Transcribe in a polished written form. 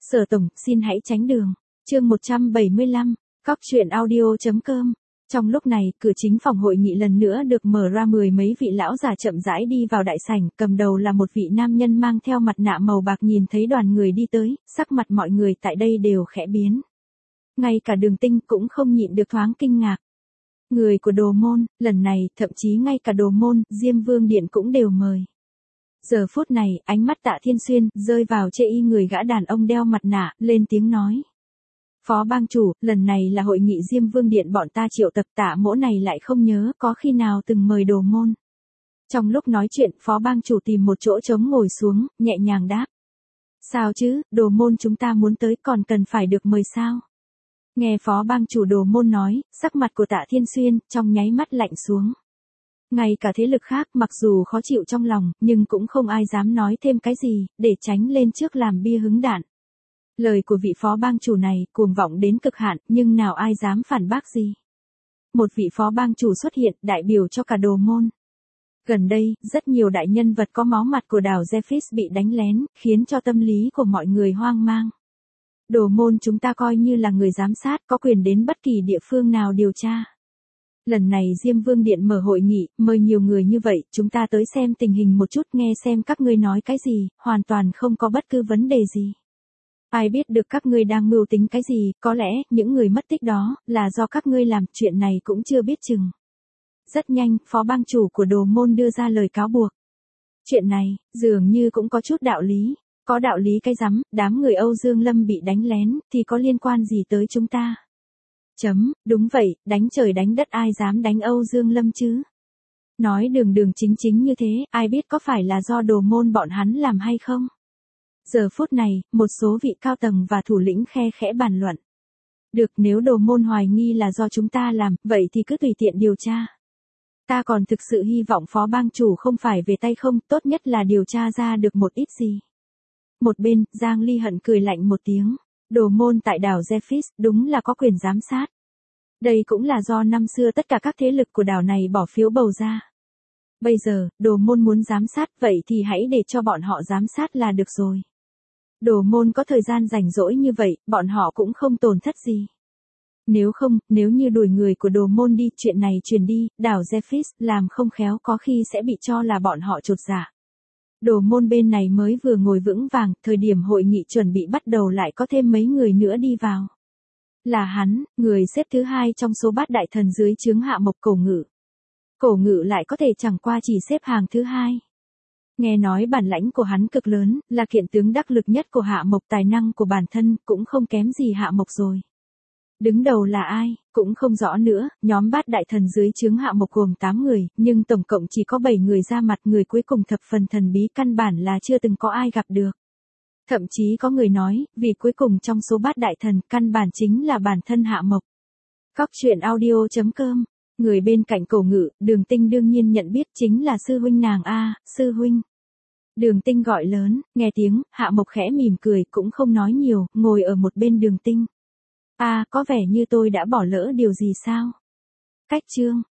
Sở tổng, xin hãy tránh đường. Chương 175, cóc.audio.com. Trong lúc này, cửa chính phòng hội nghị lần nữa được mở ra, mười mấy vị lão già chậm rãi đi vào đại sảnh, cầm đầu là một vị nam nhân mang theo mặt nạ màu bạc. Nhìn thấy đoàn người đi tới, sắc mặt mọi người tại đây đều khẽ biến. Ngay cả Đường Tinh cũng không nhịn được thoáng kinh ngạc. Người của Đồ Môn, lần này, thậm chí ngay cả Đồ Môn, Diêm Vương Điện cũng đều mời. Giờ phút này, ánh mắt Tạ Thiên Xuyên rơi vào chê y người gã đàn ông đeo mặt nạ, lên tiếng nói. Phó bang chủ, lần này là hội nghị Diêm Vương Điện bọn ta triệu tập, Tạ mỗ này lại không nhớ có khi nào từng mời Đồ Môn. Trong lúc nói chuyện, Phó bang chủ tìm một chỗ trống ngồi xuống, nhẹ nhàng đáp. Sao chứ, Đồ Môn chúng ta muốn tới còn cần phải được mời sao? Nghe Phó bang chủ Đồ Môn nói, sắc mặt của Tạ Thiên Xuyên trong nháy mắt lạnh xuống. Ngay cả thế lực khác mặc dù khó chịu trong lòng, nhưng cũng không ai dám nói thêm cái gì, để tránh lên trước làm bia hứng đạn. Lời của vị phó bang chủ này cuồng vọng đến cực hạn, nhưng nào ai dám phản bác gì. Một vị phó bang chủ xuất hiện, đại biểu cho cả Đồ Môn. Gần đây, rất nhiều đại nhân vật có máu mặt của đảo Zephys bị đánh lén, khiến cho tâm lý của mọi người hoang mang. Đồ Môn chúng ta coi như là người giám sát, có quyền đến bất kỳ địa phương nào điều tra. Lần này Diêm Vương Điện mở hội nghị, mời nhiều người như vậy, chúng ta tới xem tình hình một chút, nghe xem các ngươi nói cái gì, hoàn toàn không có bất cứ vấn đề gì. Ai biết được các ngươi đang mưu tính cái gì, có lẽ, những người mất tích đó, là do các ngươi làm, chuyện này cũng chưa biết chừng. Rất nhanh, phó bang chủ của Đồ Môn đưa ra lời cáo buộc. Chuyện này, dường như cũng có chút đạo lý. Có đạo lý cái rắm, đám người Âu Dương Lâm bị đánh lén, thì có liên quan gì tới chúng ta? Đúng vậy, đánh trời đánh đất ai dám đánh Âu Dương Lâm chứ? Nói đường đường chính chính như thế, ai biết có phải là do Đồ Môn bọn hắn làm hay không? Giờ phút này, một số vị cao tầng và thủ lĩnh khe khẽ bàn luận. Được, nếu Đồ Môn hoài nghi là do chúng ta làm, vậy thì cứ tùy tiện điều tra. Ta còn thực sự hy vọng phó bang chủ không phải về tay không, tốt nhất là điều tra ra được một ít gì. Một bên, Giang Ly Hận cười lạnh một tiếng. Đồ Môn tại đảo Zephys, đúng là có quyền giám sát. Đây cũng là do năm xưa tất cả các thế lực của đảo này bỏ phiếu bầu ra. Bây giờ, Đồ Môn muốn giám sát, vậy thì hãy để cho bọn họ giám sát là được rồi. Đồ Môn có thời gian rảnh rỗi như vậy, bọn họ cũng không tổn thất gì. Nếu không, nếu như đuổi người của Đồ Môn đi, chuyện này truyền đi, đảo Zephys, làm không khéo có khi sẽ bị cho là bọn họ chột dạ. Đồ Môn bên này mới vừa ngồi vững vàng, thời điểm hội nghị chuẩn bị bắt đầu lại có thêm mấy người nữa đi vào. Là hắn, người xếp thứ 2 trong số bát đại thần dưới trướng Hạ Mộc Cổ Ngự. Cổ Ngự lại có thể chẳng qua chỉ xếp hàng thứ 2. Nghe nói bản lãnh của hắn cực lớn, là kiện tướng đắc lực nhất của Hạ Mộc, tài năng của bản thân cũng không kém gì Hạ Mộc rồi. Đứng đầu là ai, cũng không rõ nữa, nhóm bát đại thần dưới trướng Hạ Mộc gồm 8 người, nhưng tổng cộng chỉ có 7 người ra mặt, người cuối cùng thập phần thần bí, căn bản là chưa từng có ai gặp được. Thậm chí có người nói, vì cuối cùng trong số bát đại thần, căn bản chính là bản thân Hạ Mộc. Cóc.audio.com. Người bên cạnh Cổ Ngự, Đường Tinh đương nhiên nhận biết, chính là sư huynh nàng a, sư huynh. Đường Tinh gọi lớn, nghe tiếng, Hạ Mộc khẽ mỉm cười, cũng không nói nhiều, ngồi ở một bên Đường Tinh. Có vẻ như tôi đã bỏ lỡ điều gì sao? Cách chương.